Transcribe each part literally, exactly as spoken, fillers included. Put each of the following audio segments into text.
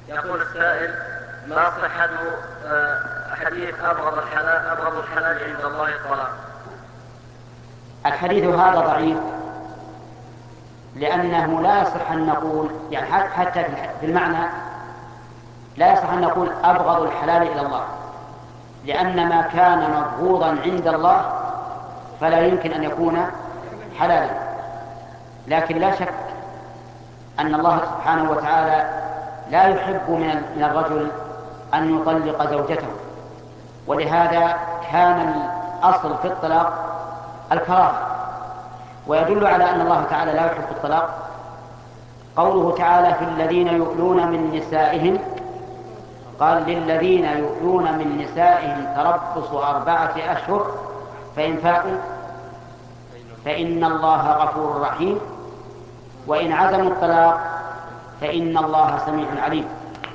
يقول السائل: ما صحة حديث أبغض الحلال أبغض الحلال عند الله الطلاق؟ الحديث هذا ضعيف، لأنه لا يصح أن نقول يعني حتى في المعنى لا يصح أن نقول أبغض الحلال إلى الله، لأن ما كان مبغوضا عند الله فلا يمكن أن يكون حلالا. لكن لا شك أن الله سبحانه وتعالى لا يحب من الرجل أن يطلق زوجته، ولهذا كان الأصل في الطلاق الكراهة. ويدل على أن الله تعالى لا يحب الطلاق قوله تعالى: في الذين يؤلون من نسائهم، قال: للذين يؤلون من نسائهم تربص أربعة أشهر فإن فاءوا فإن الله غفور رحيم، وإن عزموا الطلاق فإن الله سميع عليم.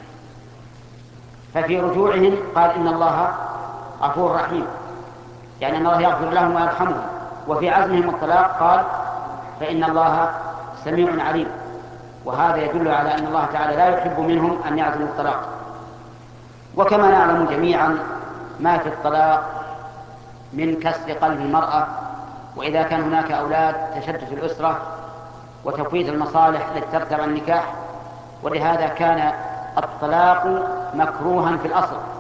ففي رجوعهم قال: إن الله غفور رحيم، يعني أن الله يغفر لهم ويرحمهم. وفي عزمهم الطلاق قال: فإن الله سميع عليم. وهذا يدل على أن الله تعالى لا يحب منهم أن يعزموا الطلاق. وكما نعلم جميعا ما في الطلاق من كسر قلب المرأة، وإذا كان هناك أولاد تشتت الأسرة وتفويت المصالح التي ترتب على النكاح، ولهذا كان الطلاق مكروها في الأصل.